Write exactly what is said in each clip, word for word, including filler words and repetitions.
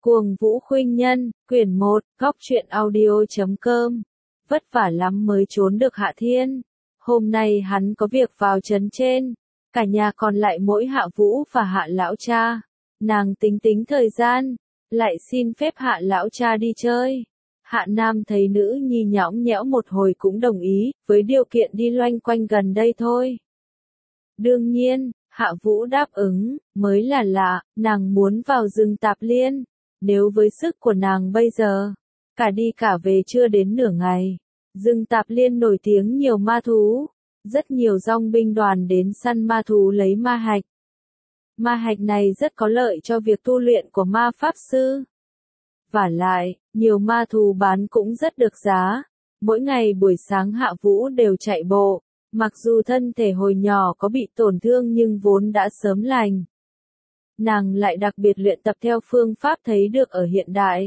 Cuồng Vũ Khuynh Nhân, quyển một, góc truyện audio chấm com. Vất vả lắm mới trốn được Hạ Thiên. Hôm nay hắn có việc vào trấn trên. Cả nhà còn lại mỗi Hạ Vũ và Hạ lão cha. Nàng tính tính thời gian, lại xin phép Hạ lão cha đi chơi. Hạ Nam thấy nữ nhi nhõng nhẽo một hồi cũng đồng ý, với điều kiện đi loanh quanh gần đây thôi. Đương nhiên, Hạ Vũ đáp ứng, mới là lạ, nàng muốn vào rừng Tạp Liên. Nếu với sức của nàng bây giờ, cả đi cả về chưa đến nửa ngày. Rừng Tạp Liên nổi tiếng nhiều ma thú, rất nhiều dòng binh đoàn đến săn ma thú lấy ma hạch. Ma hạch này rất có lợi cho việc tu luyện của ma pháp sư. Vả lại, nhiều ma thú bán cũng rất được giá. Mỗi ngày buổi sáng Hạ Vũ đều chạy bộ, mặc dù thân thể hồi nhỏ có bị tổn thương nhưng vốn đã sớm lành. Nàng lại đặc biệt luyện tập theo phương pháp thấy được ở hiện đại.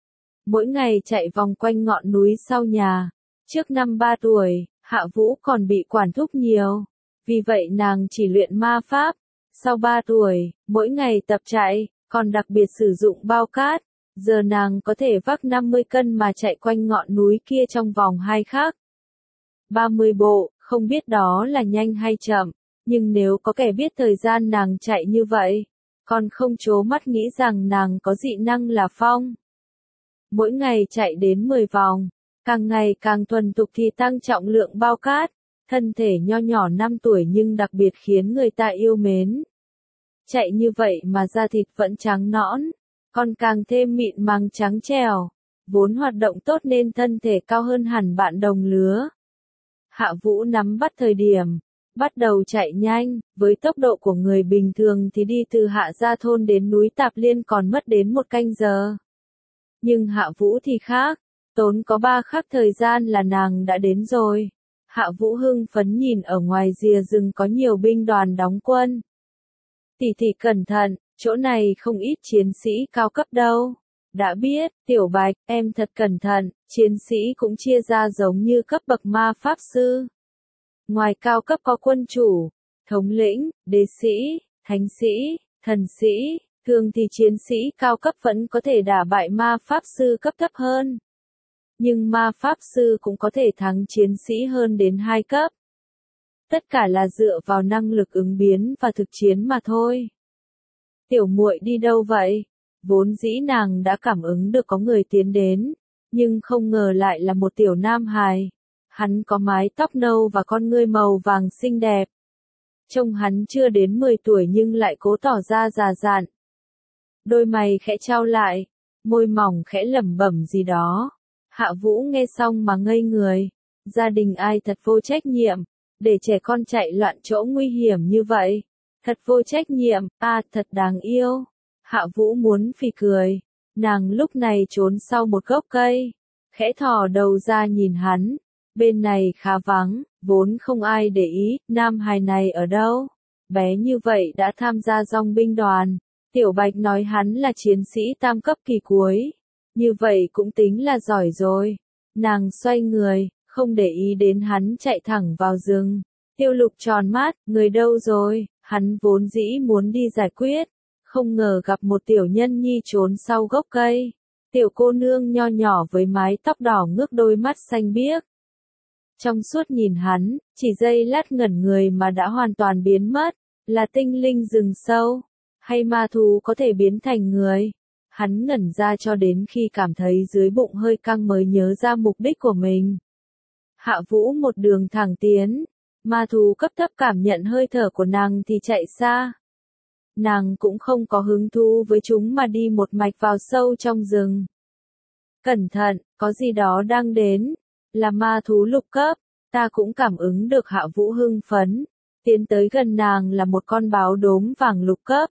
Mỗi ngày chạy vòng quanh ngọn núi sau nhà. Trước năm ba tuổi, Hạ Vũ còn bị quản thúc nhiều. Vì vậy nàng chỉ luyện ma pháp. Sau ba tuổi, mỗi ngày tập chạy, còn đặc biệt sử dụng bao cát. Giờ nàng có thể vác năm mươi cân mà chạy quanh ngọn núi kia trong vòng hai khắc. ba mươi bộ, không biết đó là nhanh hay chậm. Nhưng nếu có kẻ biết thời gian nàng chạy như vậy, còn không trố mắt nghĩ rằng nàng có dị năng là phong. Mỗi ngày chạy đến mười vòng, càng ngày càng thuần thục thì tăng trọng lượng bao cát, thân thể nho nhỏ năm tuổi nhưng đặc biệt khiến người ta yêu mến. Chạy như vậy mà da thịt vẫn trắng nõn, còn càng thêm mịn màng trắng trẻo, vốn hoạt động tốt nên thân thể cao hơn hẳn bạn đồng lứa. Hạ Vũ nắm bắt thời điểm, bắt đầu chạy nhanh, với tốc độ của người bình thường thì đi từ Hạ Gia Thôn đến núi Tạp Liên còn mất đến một canh giờ. Nhưng Hạ Vũ thì khác, tốn có ba khắc thời gian là nàng đã đến rồi. Hạ Vũ hưng phấn nhìn ở ngoài rìa rừng có nhiều binh đoàn đóng quân. Tỷ tỷ cẩn thận, chỗ này không ít chiến sĩ cao cấp đâu. Đã biết, Tiểu Bạch, em thật cẩn thận, chiến sĩ cũng chia ra giống như cấp bậc ma pháp sư. Ngoài cao cấp có quân chủ, thống lĩnh, đế sĩ, thánh sĩ, thần sĩ, thường thì chiến sĩ cao cấp vẫn có thể đả bại ma pháp sư cấp thấp hơn. Nhưng ma pháp sư cũng có thể thắng chiến sĩ hơn đến hai cấp. Tất cả là dựa vào năng lực ứng biến và thực chiến mà thôi. Tiểu muội đi đâu vậy? Vốn dĩ nàng đã cảm ứng được có người tiến đến, nhưng không ngờ lại là một tiểu nam hài. Hắn có mái tóc nâu và con ngươi màu vàng xinh đẹp. Trông hắn chưa đến mười tuổi nhưng lại cố tỏ ra già dặn. Đôi mày khẽ trao lại, môi mỏng khẽ lẩm bẩm gì đó. Hạ Vũ nghe xong mà ngây người. Gia đình ai thật vô trách nhiệm, để trẻ con chạy loạn chỗ nguy hiểm như vậy. Thật vô trách nhiệm, à thật đáng yêu. Hạ Vũ muốn phì cười. Nàng lúc này trốn sau một gốc cây, khẽ thò đầu ra nhìn hắn. Bên này khá vắng, vốn không ai để ý, nam hài này ở đâu? Bé như vậy đã tham gia dòng binh đoàn. Tiểu Bạch nói hắn là chiến sĩ tam cấp kỳ cuối. Như vậy cũng tính là giỏi rồi. Nàng xoay người, không để ý đến hắn chạy thẳng vào rừng. Tiêu Lục tròn mắt, người đâu rồi? Hắn vốn dĩ muốn đi giải quyết. Không ngờ gặp một tiểu nhân nhi trốn sau gốc cây. Tiểu cô nương nho nhỏ với mái tóc đỏ ngước đôi mắt xanh biếc. Trong suốt nhìn hắn, chỉ giây lát ngẩn người mà đã hoàn toàn biến mất. Là tinh linh rừng sâu, hay ma thú có thể biến thành người? Hắn ngẩn ra cho đến khi cảm thấy dưới bụng hơi căng mới nhớ ra mục đích của mình. Hạ Vũ một đường thẳng tiến, ma thú cấp thấp cảm nhận hơi thở của nàng thì chạy xa. Nàng cũng không có hứng thú với chúng mà đi một mạch vào sâu trong rừng. Cẩn thận, có gì đó đang đến. Là ma thú lục cấp, ta cũng cảm ứng được. Hạ Vũ hưng phấn. Tiến tới gần nàng là một con báo đốm vàng lục cấp.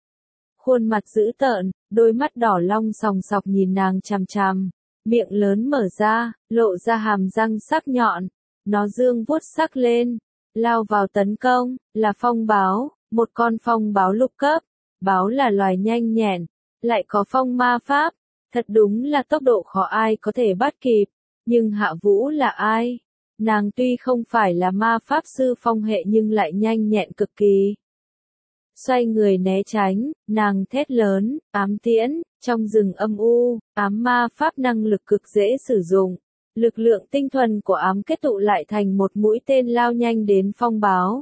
Khuôn mặt dữ tợn, đôi mắt đỏ long sòng sọc nhìn nàng chằm chằm. Miệng lớn mở ra, lộ ra hàm răng sắc nhọn. Nó dương vuốt sắc lên, lao vào tấn công. Là phong báo, một con phong báo lục cấp. Báo là loài nhanh nhẹn, lại có phong ma pháp. Thật đúng là tốc độ khó ai có thể bắt kịp. Nhưng Hạ Vũ là ai? Nàng tuy không phải là ma pháp sư phong hệ nhưng lại nhanh nhẹn cực kỳ. xoay người né tránh, nàng thét lớn, ám tiễn, trong rừng âm u, ám ma pháp năng lực cực dễ sử dụng. Lực lượng tinh thuần của ám kết tụ lại thành một mũi tên lao nhanh đến phong báo.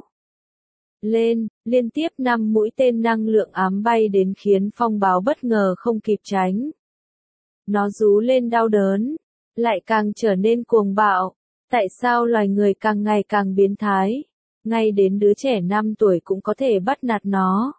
Lên, liên tiếp năm mũi tên năng lượng ám bay đến khiến phong báo bất ngờ không kịp tránh. Nó rú lên đau đớn, lại càng trở nên cuồng bạo. Tại sao loài người càng ngày càng biến thái? Ngay đến đứa trẻ năm tuổi cũng có thể bắt nạt nó.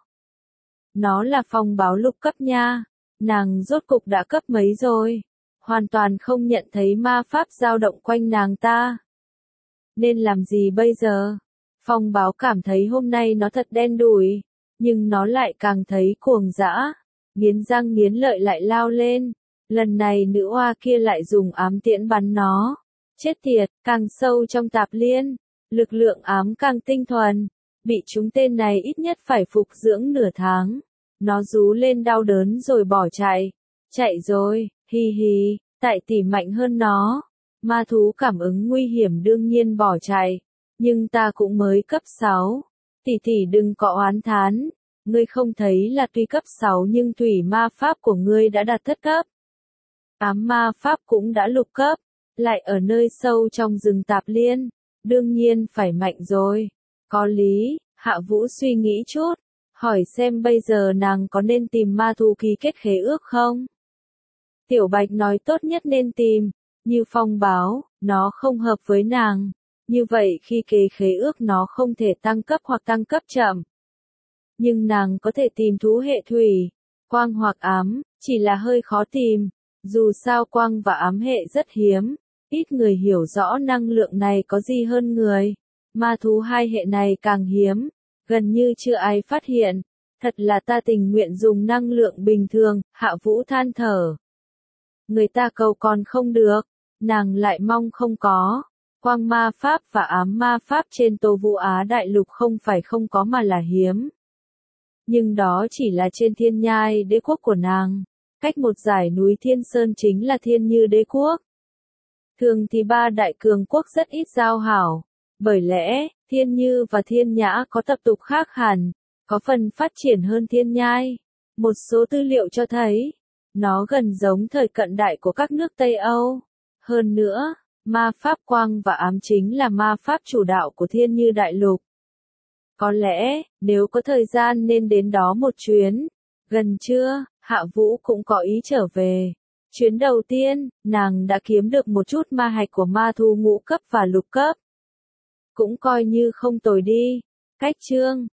Nó là phong báo lục cấp nha. Nàng rốt cục đã cấp mấy rồi? Hoàn toàn không nhận thấy ma pháp dao động quanh nàng ta. Nên làm gì bây giờ? Phong báo cảm thấy hôm nay nó thật đen đủi, nhưng nó lại càng thấy cuồng dã. Nghiến răng nghiến lợi lại lao lên. Lần này nữ oa kia lại dùng ám tiễn bắn nó. Chết tiệt, càng sâu trong tạp liên. Lực lượng ám càng tinh thuần. Bị chúng tên này ít nhất phải phục dưỡng nửa tháng. Nó rú lên đau đớn rồi bỏ chạy. Chạy rồi, hi hi, tại tỷ mạnh hơn nó. Ma thú cảm ứng nguy hiểm đương nhiên bỏ chạy. Nhưng ta cũng mới cấp sáu. Tỷ tỷ đừng có oán thán. Ngươi không thấy là tuy cấp sáu nhưng thủy ma pháp của ngươi đã đạt thất cấp. Ám ma pháp cũng đã lục cấp. Lại ở nơi sâu trong rừng tạp liên. Đương nhiên phải mạnh rồi. Có lý, Hạ Vũ suy nghĩ chút. Hỏi xem bây giờ nàng có nên tìm ma thú ký kết khế ước không? Tiểu Bạch nói tốt nhất nên tìm. Như phong báo, nó không hợp với nàng. Như vậy khi ký khế ước nó không thể tăng cấp hoặc tăng cấp chậm. Nhưng nàng có thể tìm thú hệ thủy, quang hoặc ám, chỉ là hơi khó tìm. Dù sao quang và ám hệ rất hiếm. Ít người hiểu rõ năng lượng này có gì hơn người. Ma thú hai hệ này càng hiếm. Gần như chưa ai phát hiện. Thật là ta tình nguyện dùng năng lượng bình thường, Hạ Vũ than thở. Người ta cầu còn không được. Nàng lại mong không có. Quang ma pháp và ám ma pháp trên Tô Vũ Á đại lục không phải không có mà là hiếm. Nhưng đó chỉ là trên thiên nhai đế quốc của nàng. Cách một dải núi Thiên Sơn chính là Thiên Như đế quốc. Thường thì ba đại cường quốc rất ít giao hảo. Bởi lẽ, Thiên Như và Thiên Nhã có tập tục khác hẳn, có phần phát triển hơn Thiên Nhai. Một số tư liệu cho thấy, nó gần giống thời cận đại của các nước Tây Âu. Hơn nữa, ma pháp quang và ám chính là ma pháp chủ đạo của Thiên Như đại lục. Có lẽ, nếu có thời gian nên đến đó một chuyến. Gần trưa, Hạ Vũ cũng có ý trở về. Chuyến đầu tiên, nàng đã kiếm được một chút ma hạch của ma thú ngũ cấp và lục cấp. Cũng coi như không tồi đi. Cách chương